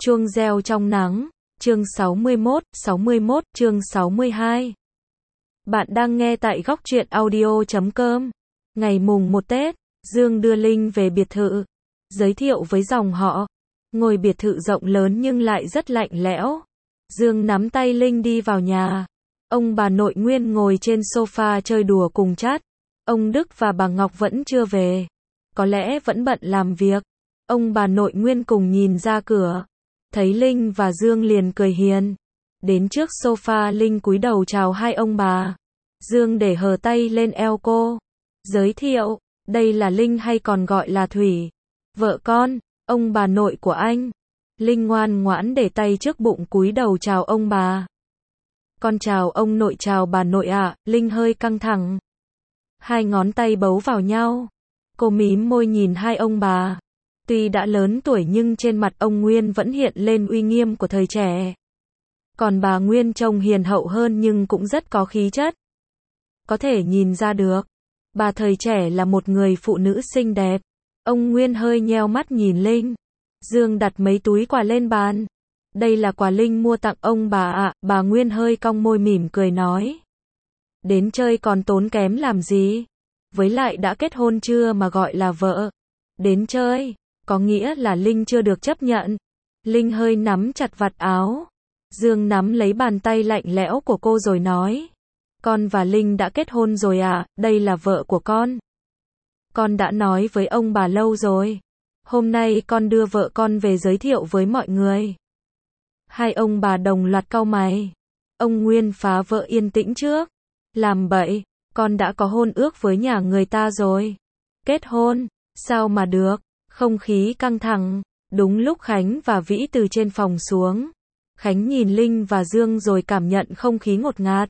Chuông reo trong nắng, chương 61, chương 62. Bạn đang nghe tại góc truyện audio.com. Ngày mùng 1 Tết, Dương đưa Linh về biệt thự. Giới thiệu với dòng họ. Ngôi biệt thự rộng lớn nhưng lại rất lạnh lẽo. Dương nắm tay Linh đi vào nhà. Ông bà nội Nguyên ngồi trên sofa chơi đùa cùng chat. Ông Đức và bà Ngọc vẫn chưa về. Có lẽ vẫn bận làm việc. Ông bà nội Nguyên cùng nhìn ra cửa. Thấy Linh và Dương liền cười hiền. Đến trước sofa Linh cúi đầu chào hai ông bà. Dương để hờ tay lên eo cô. Giới thiệu, đây là Linh hay còn gọi là Thủy. Vợ con, ông bà nội của anh. Linh ngoan ngoãn để tay trước bụng cúi đầu chào ông bà. Con chào ông nội chào bà nội ạ. Linh hơi căng thẳng. Hai ngón tay bấu vào nhau. Cô mím môi nhìn hai ông bà. Tuy đã lớn tuổi nhưng trên mặt ông Nguyên vẫn hiện lên uy nghiêm của thời trẻ. Còn bà Nguyên trông hiền hậu hơn nhưng cũng rất có khí chất. Có thể nhìn ra được, bà thời trẻ là một người phụ nữ xinh đẹp. Ông Nguyên hơi nheo mắt nhìn Linh. Dương đặt mấy túi quà lên bàn. Đây là quà Linh mua tặng ông bà ạ. Bà Nguyên hơi cong môi mỉm cười nói. Đến chơi còn tốn kém làm gì? Với lại đã kết hôn chưa mà gọi là vợ? Đến chơi, có nghĩa là Linh chưa được chấp nhận. Linh hơi nắm chặt vạt áo. Dương nắm lấy bàn tay lạnh lẽo của cô rồi nói. Con và Linh đã kết hôn rồi à, đây là vợ của con. Con đã nói với ông bà lâu rồi. Hôm nay con đưa vợ con về giới thiệu với mọi người. Hai ông bà đồng loạt cau mày. Ông Nguyên phá vỡ yên tĩnh trước. Làm bậy, con đã có hôn ước với nhà người ta rồi. Kết hôn, sao mà được, không khí căng thẳng. Đúng lúc Khánh và Vĩ từ trên phòng xuống. Khánh nhìn Linh và Dương rồi cảm nhận không khí ngột ngạt.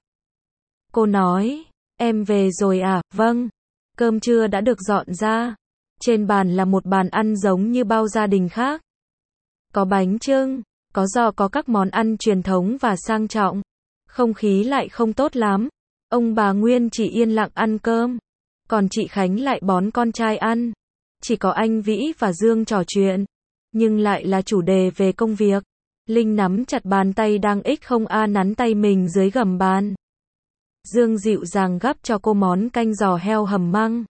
Cô nói, em về rồi à, vâng. Cơm trưa đã được dọn ra. Trên bàn là một bàn ăn giống như bao gia đình khác. Có bánh chưng, có giò, có các món ăn truyền thống và sang trọng. Không khí lại không tốt lắm. Ông bà Nguyên chỉ yên lặng ăn cơm. Còn chị Khánh lại bón con trai ăn. Chỉ có anh Vĩ và Dương trò chuyện. Nhưng lại là chủ đề về công việc. Linh nắm chặt bàn tay đang không nắn tay mình dưới gầm bàn. Dương dịu dàng gắp cho cô món canh giò heo hầm măng.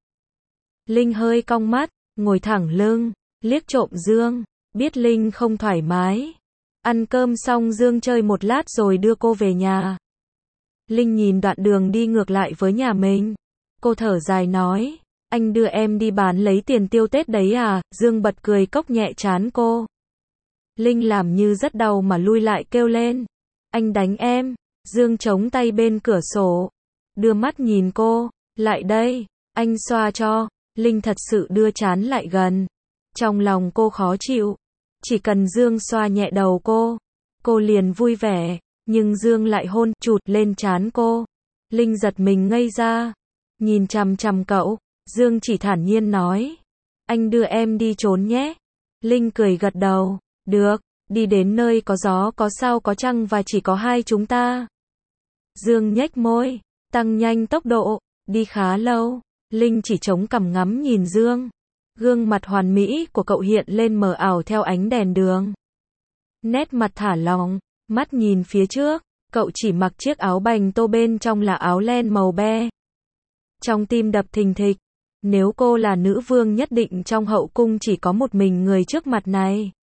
Linh hơi cong mắt, ngồi thẳng lưng, liếc trộm Dương, biết Linh không thoải mái. Ăn cơm xong Dương chơi một lát rồi đưa cô về nhà. Linh nhìn đoạn đường đi ngược lại với nhà mình. Cô thở dài nói, anh đưa em đi bán lấy tiền tiêu Tết đấy à? Dương bật cười cốc nhẹ trán cô. Linh làm như rất đau mà lui lại kêu lên. Anh đánh em. Dương chống tay bên cửa sổ. Đưa mắt nhìn cô. Lại đây. Anh xoa cho. Linh thật sự đưa trán lại gần. Trong lòng cô khó chịu. Chỉ cần Dương xoa nhẹ đầu cô liền vui vẻ. Nhưng Dương lại hôn chụt lên trán cô. Linh giật mình ngây ra. Nhìn chằm chằm cậu. Dương chỉ thản nhiên nói. Anh đưa em đi trốn nhé. Linh cười gật đầu. Được, đi đến nơi có gió có sao có trăng và chỉ có hai chúng ta. Dương nhếch môi, tăng nhanh tốc độ, đi khá lâu. Linh chỉ chống cằm ngắm nhìn Dương. Gương mặt hoàn mỹ của cậu hiện lên mờ ảo theo ánh đèn đường. Nét mặt thả lỏng, mắt nhìn phía trước, cậu chỉ mặc chiếc áo bành tô bên trong là áo len màu be. Trong tim đập thình thịch, nếu cô là nữ vương nhất định trong hậu cung chỉ có một mình người trước mặt này.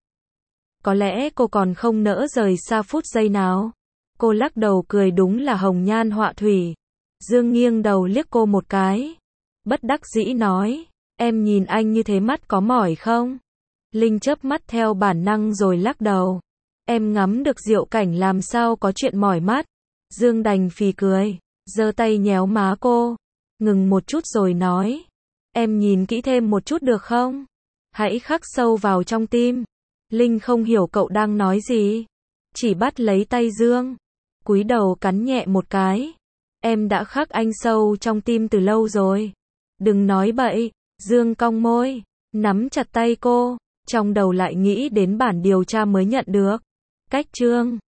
Có lẽ cô còn không nỡ rời xa phút giây nào. Cô lắc đầu cười đúng là hồng nhan họa thủy. Dương nghiêng đầu liếc cô một cái. Bất đắc dĩ nói, em nhìn anh như thế mắt có mỏi không? Linh chớp mắt theo bản năng rồi lắc đầu. Em ngắm được diệu cảnh làm sao có chuyện mỏi mắt. Dương đành phì cười, giơ tay nhéo má cô. Ngừng một chút rồi nói. Em nhìn kỹ thêm một chút được không? Hãy khắc sâu vào trong tim. Linh không hiểu cậu đang nói gì. Chỉ bắt lấy tay Dương. Cúi đầu cắn nhẹ một cái. Em đã khắc anh sâu trong tim từ lâu rồi. Đừng nói bậy. Dương cong môi. Nắm chặt tay cô. Trong đầu lại nghĩ đến bản điều tra mới nhận được. Cách chương